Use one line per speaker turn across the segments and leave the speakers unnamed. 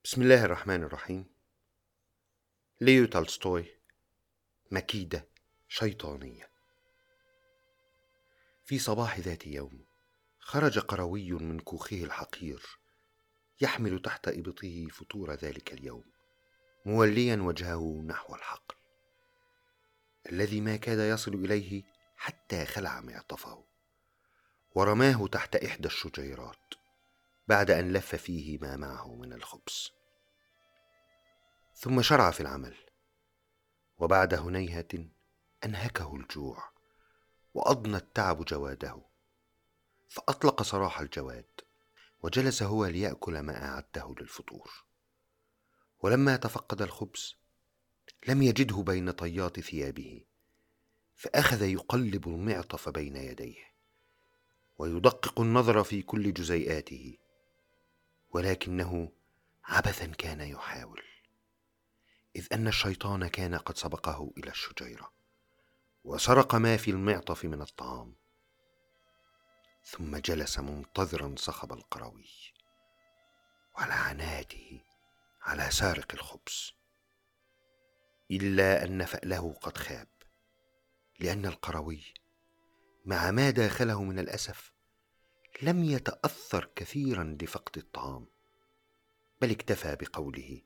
بسم الله الرحمن الرحيم. ليو تولستوي. مكيدة شيطانية. في صباح ذات يوم خرج قروي من كوخه الحقير يحمل تحت إبطه فطور ذلك اليوم، موليا وجهه نحو الحقل الذي ما كاد يصل إليه حتى خلع معطفه ورماه تحت إحدى الشجيرات بعد أن لف فيه ما معه من الخبز. ثم شرع في العمل، وبعد هنيهة أنهكه الجوع وأضنى التعب جواده، فأطلق سراح الجواد وجلس هو ليأكل ما أعده للفطور. ولما تفقد الخبز لم يجده بين طيات ثيابه، فأخذ يقلب المعطف بين يديه ويدقق النظر في كل جزيئاته، ولكنه عبثا كان يحاول، إذ أن الشيطان كان قد سبقه إلى الشجيرة وسرق ما في المعطف من الطعام، ثم جلس منتظرا صخب القروي ولعناته على سارق الخبز. إلا أن فأله قد خاب، لأن القروي مع ما داخله من الأسف لم يتأثر كثيرا لفقد الطعام، بل اكتفى بقوله: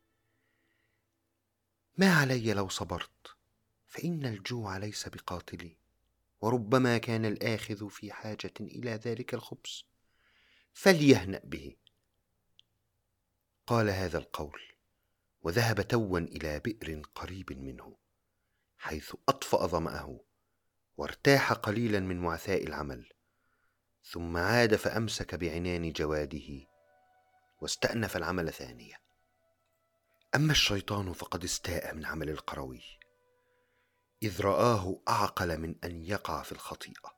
ما علي لو صبرت، فإن الجوع ليس بقاتلي، وربما كان الآخذ في حاجة إلى ذلك الخبز فليهنأ به. قال هذا القول وذهب توا إلى بئر قريب منه، حيث أطفأ ظمأه وارتاح قليلا من وعثاء العمل، ثم عاد فأمسك بعنان جواده واستأنف العمل ثانية. أما الشيطان فقد استاء من عمل القروي، إذ رآه أعقل من أن يقع في الخطيئة،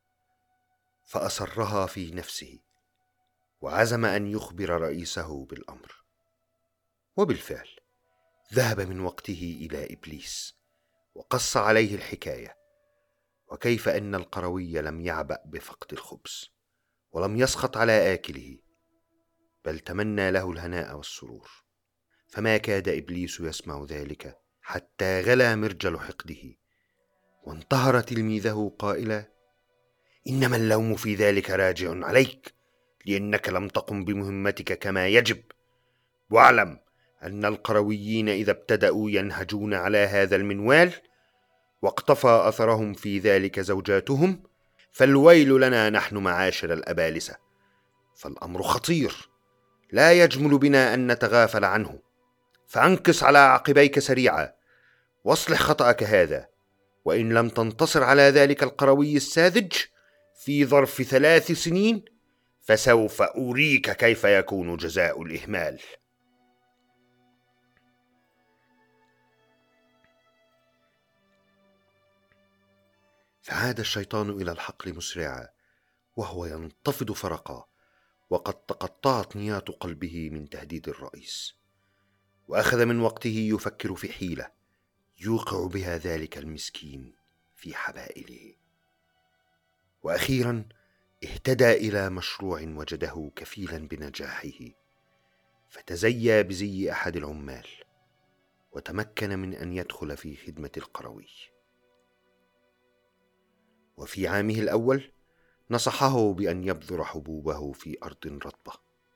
فأصرها في نفسه وعزم أن يخبر رئيسه بالأمر. وبالفعل ذهب من وقته إلى إبليس وقص عليه الحكاية، وكيف أن القروي لم يعبأ بفقد الخبز ولم يسخط على آكله، بل تمنى له الهناء والسرور. فما كاد إبليس يسمع ذلك حتى غلا مرجل حقده وانتهر تلميذه قائلا: إنما اللوم في ذلك راجع عليك، لأنك لم تقم بمهمتك كما يجب. واعلم أن القرويين إذا ابتدأوا ينهجون على هذا المنوال واقتفى أثرهم في ذلك زوجاتهم، فالويل لنا نحن معاشر الأبالسة. فالأمر خطير لا يجمل بنا أن نتغافل عنه، فانكس على عقبيك سريعا واصلح خطأك هذا، وإن لم تنتصر على ذلك القروي الساذج في ظرف 3 سنين فسوف أريك كيف يكون جزاء الإهمال. فعاد الشيطان إلى الحقل مسرعا وهو ينتفض فرقا، وقد تقطعت نيات قلبه من تهديد الرئيس، وأخذ من وقته يفكر في حيلة يوقع بها ذلك المسكين في حبائله. وأخيرا اهتدى إلى مشروع وجده كفيلا بنجاحه، فتزيى بزي أحد العمال وتمكن من أن يدخل في خدمة القروي. وفي عامه الأول نصحه بأن يبذر حبوبه في أرض رطبة،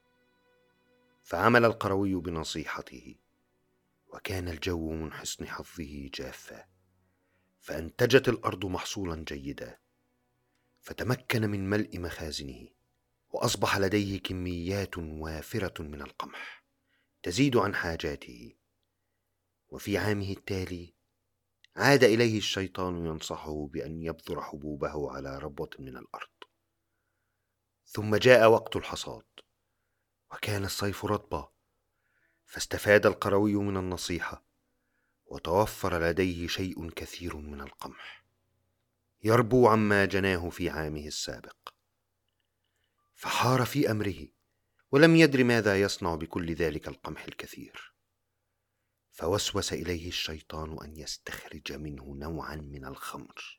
فعمل القروي بنصيحته، وكان الجو من حسن حظه جافا، فأنتجت الأرض محصولا جيدا، فتمكن من ملء مخازنه، وأصبح لديه كميات وافرة من القمح تزيد عن حاجاته. وفي عامه التالي عاد إليه الشيطان ينصحه بأن يبذر حبوبه على ربوة من الأرض. ثم جاء وقت الحصاد، وكان الصيف رطبا، فاستفاد القروي من النصيحة، وتوفر لديه شيء كثير من القمح يربو عما جناه في عامه السابق. فحار في أمره ولم يدر ماذا يصنع بكل ذلك القمح الكثير، فوسوس إليه الشيطان أن يستخرج منه نوعا من الخمر،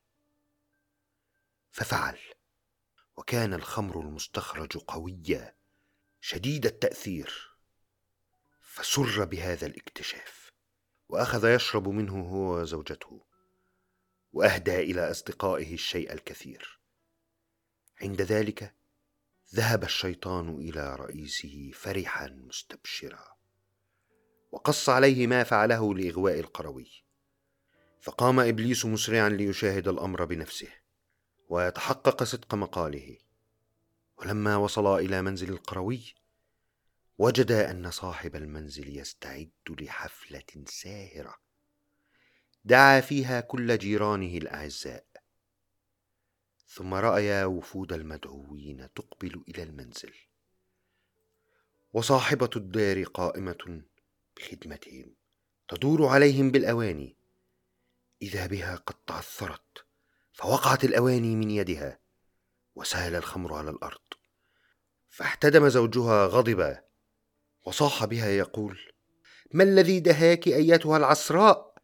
ففعل، وكان الخمر المستخرج قويا شديد التأثير، فسر بهذا الاكتشاف، وأخذ يشرب منه هو وزوجته، وأهدى إلى أصدقائه الشيء الكثير. عند ذلك ذهب الشيطان إلى رئيسه فرحا مستبشرا، وقص عليه ما فعله لإغواء القروي. فقام إبليس مسرعا ليشاهد الأمر بنفسه ويتحقق صدق مقاله. ولما وصلا إلى منزل القروي وجدا أن صاحب المنزل يستعد لحفلة ساهرة دعا فيها كل جيرانه الأعزاء، ثم رأيا وفود المدعوين تقبل إلى المنزل، وصاحبة الدار قائمة بخدمتهم تدور عليهم بالأواني، إذا بها قد تعثرت فوقعت الأواني من يدها وسال الخمر على الأرض. فاحتدم زوجها غضبا وصاح بها يقول: ما الذي دهاك أيتها العصراء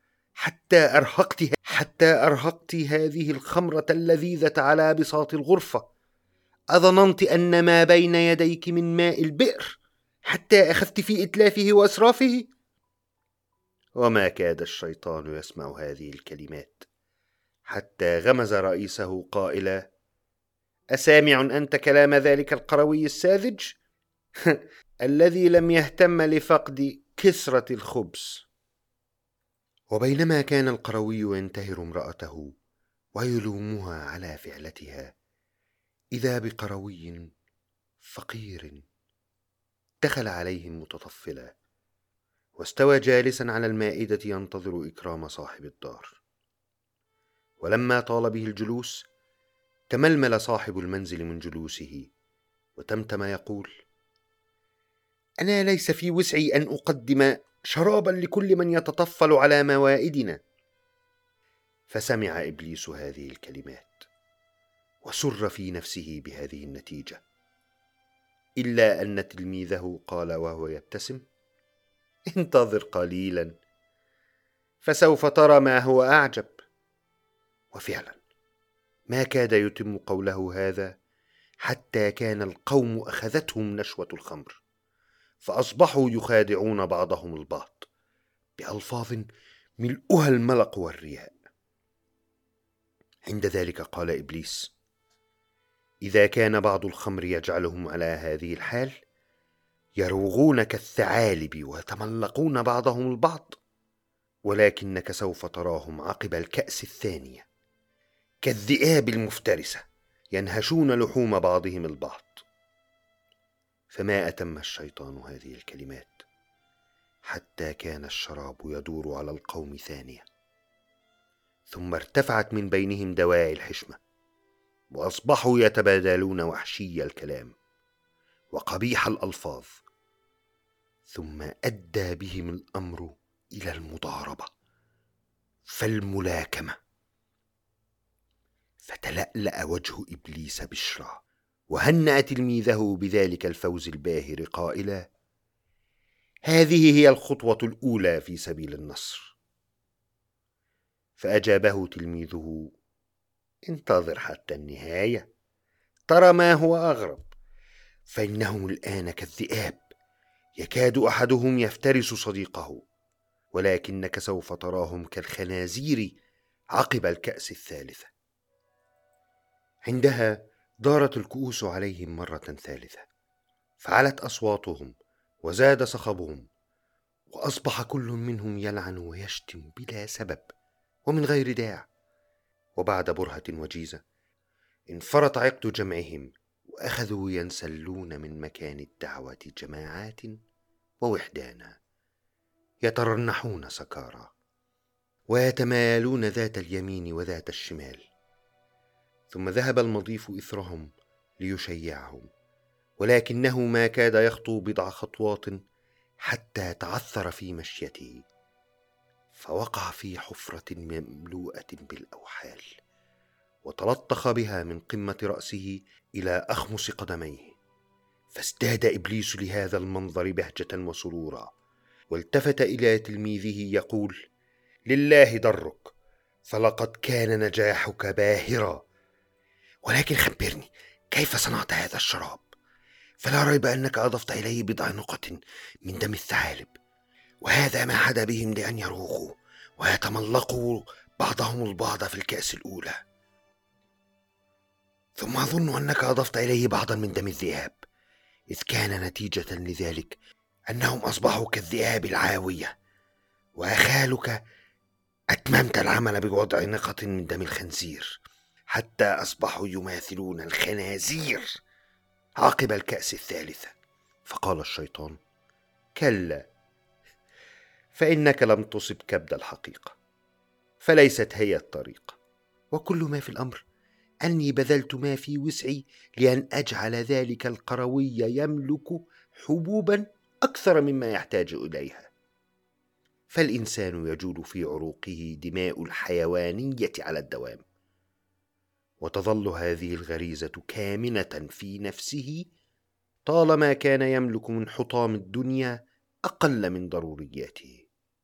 حتى أرهقت هذه الخمرة اللذيذة على بساط الغرفة؟ أظننت أن ما بين يديك من ماء البئر حتى أخذت في إتلافه وإسرافه؟ وما كاد الشيطان يسمع هذه الكلمات حتى غمز رئيسه قائلا: أسامع أنت كلام ذلك القروي الساذج الذي لم يهتم لفقد كسرة الخبز؟ وبينما كان القروي ينتهر امرأته ويلومها على فعلتها، إذا بقروي فقير دخل عليهم متطفلا، واستوى جالسا على المائدة ينتظر إكرام صاحب الدار. ولما طال به الجلوس تململ صاحب المنزل من جلوسه وتمتم يقول: أنا ليس في وسعي أن أقدم شرابا لكل من يتطفل على موائدنا. فسمع إبليس هذه الكلمات وسر في نفسه بهذه النتيجة، إلا أن تلميذه قال وهو يبتسم: انتظر قليلا فسوف ترى ما هو أعجب. وفعلا ما كاد يتم قوله هذا حتى كان القوم أخذتهم نشوة الخمر، فأصبحوا يخادعون بعضهم البعض بألفاظ ملؤها الملق والرياء. عند ذلك قال إبليس: إذا كان بعض الخمر يجعلهم على هذه الحال يروغون كالثعالب ويتملقون بعضهم البعض، ولكنك سوف تراهم عقب الكأس الثانية كالذئاب المفترسة ينهشون لحوم بعضهم البعض. فما أتم الشيطان هذه الكلمات حتى كان الشراب يدور على القوم ثانية، ثم ارتفعت من بينهم دواعي الحشمة، وأصبحوا يتبادلون وحشي الكلام وقبيح الألفاظ، ثم أدى بهم الأمر إلى المضاربة فالملاكمة. فتلألأ وجه إبليس بشرا وهنأ تلميذه بذلك الفوز الباهر قائلا: هذه هي الخطوة الأولى في سبيل النصر. فأجابه تلميذه: انتظر حتى النهاية ترى ما هو أغرب، فإنهم الآن كالذئاب يكاد أحدهم يفترس صديقه، ولكنك سوف تراهم كالخنازير عقب الكأس الثالثة. عندها دارت الكؤوس عليهم مرة ثالثة، فعلت أصواتهم وزاد صخبهم، وأصبح كل منهم يلعن ويشتم بلا سبب ومن غير داع. وبعد برهة وجيزة انفرط عقد جمعهم، وأخذوا ينسلون من مكان الدعوة جماعات ووحدانا، يترنحون سكارى ويتمايلون ذات اليمين وذات الشمال. ثم ذهب المضيف إثرهم ليشيعهم، ولكنه ما كاد يخطو بضع خطوات حتى تعثر في مشيته، فوقع في حفرة مملوءة بالأوحال، وتلطخ بها من قمة رأسه إلى أخمص قدميه. فازداد إبليس لهذا المنظر بهجة وسرورا، والتفت إلى تلميذه يقول: لله درك، فلقد كان نجاحك باهرا، ولكن خبرني كيف صنعت هذا الشراب؟ فلا ريب أنك أضفت إليه بضع نقط من دم الثعالب، وهذا ما حدا بهم لأن يروغوا ويتملقوا بعضهم البعض في الكأس الأولى. ثم أظن أنك أضفت إليه بعضا من دم الذئاب، إذ كان نتيجة لذلك أنهم أصبحوا كالذئاب العاوية، وأخالك أتممت العمل بوضع نقط من دم الخنزير حتى أصبحوا يماثلون الخنازير عقب الكأس الثالثة. فقال الشيطان: كلا، فإنك لم تصب كبد الحقيقة، فليست هي الطريقة، وكل ما في الأمر أني بذلت ما في وسعي لأن أجعل ذلك القروي يملك حبوبا أكثر مما يحتاج إليها. فالإنسان يجول في عروقه دماء الحيوانية على الدوام، وتظل هذه الغريزة كامنة في نفسه طالما كان يملك من حطام الدنيا أقل من ضرورياته.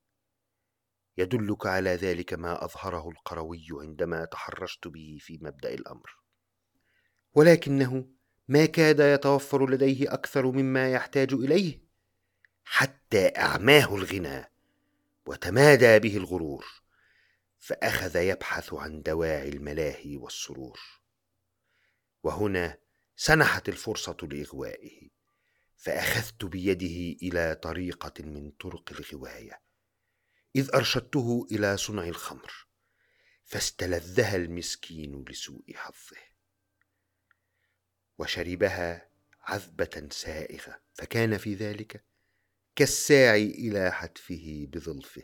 يدلك على ذلك ما أظهره القروي عندما تحرشت به في مبدأ الأمر، ولكنه ما كاد يتوفر لديه أكثر مما يحتاج إليه حتى أعماه الغنى وتمادى به الغرور، فأخذ يبحث عن دواعي الملاهي والسرور. وهنا سنحت الفرصة لإغوائه، فأخذت بيده إلى طريقة من طرق الغواية، إذ أرشدته إلى صنع الخمر، فاستلذها المسكين لسوء حظه، وشربها عذبة سائغة، فكان في ذلك كالساعي إلى حتفه بظلفه.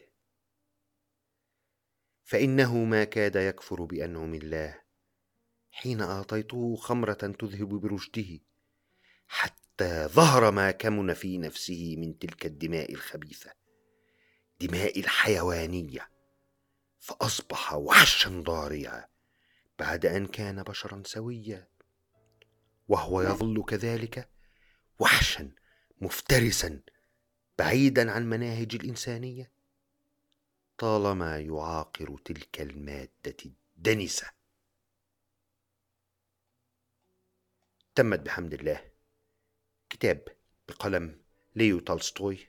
فإنه ما كاد يكفر بأنعم الله حين أعطيته خمرة تذهب برشده، حتى ظهر ما كمن في نفسه من تلك الدماء الخبيثة، دماء الحيوانية، فأصبح وحشا ضارعا بعد أن كان بشرا سويا، وهو يظل كذلك وحشا مفترسا بعيدا عن مناهج الإنسانية طالما يعاقر تلك المادة الدنسة. تمت بحمد الله. كتاب بقلم ليو تولستوي،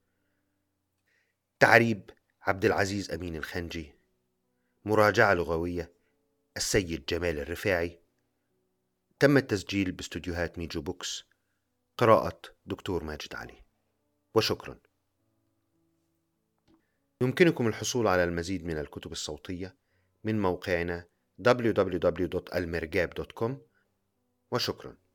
تعريب عبد العزيز أمين الخنجي، مراجعة لغوية السيد جمال الرفاعي. تم التسجيل باستوديوهات ميجو بوكس. قراءة دكتور ماجد علي، وشكرا. يمكنكم الحصول على المزيد من الكتب الصوتية من موقعنا www.almirgab.com، وشكرا.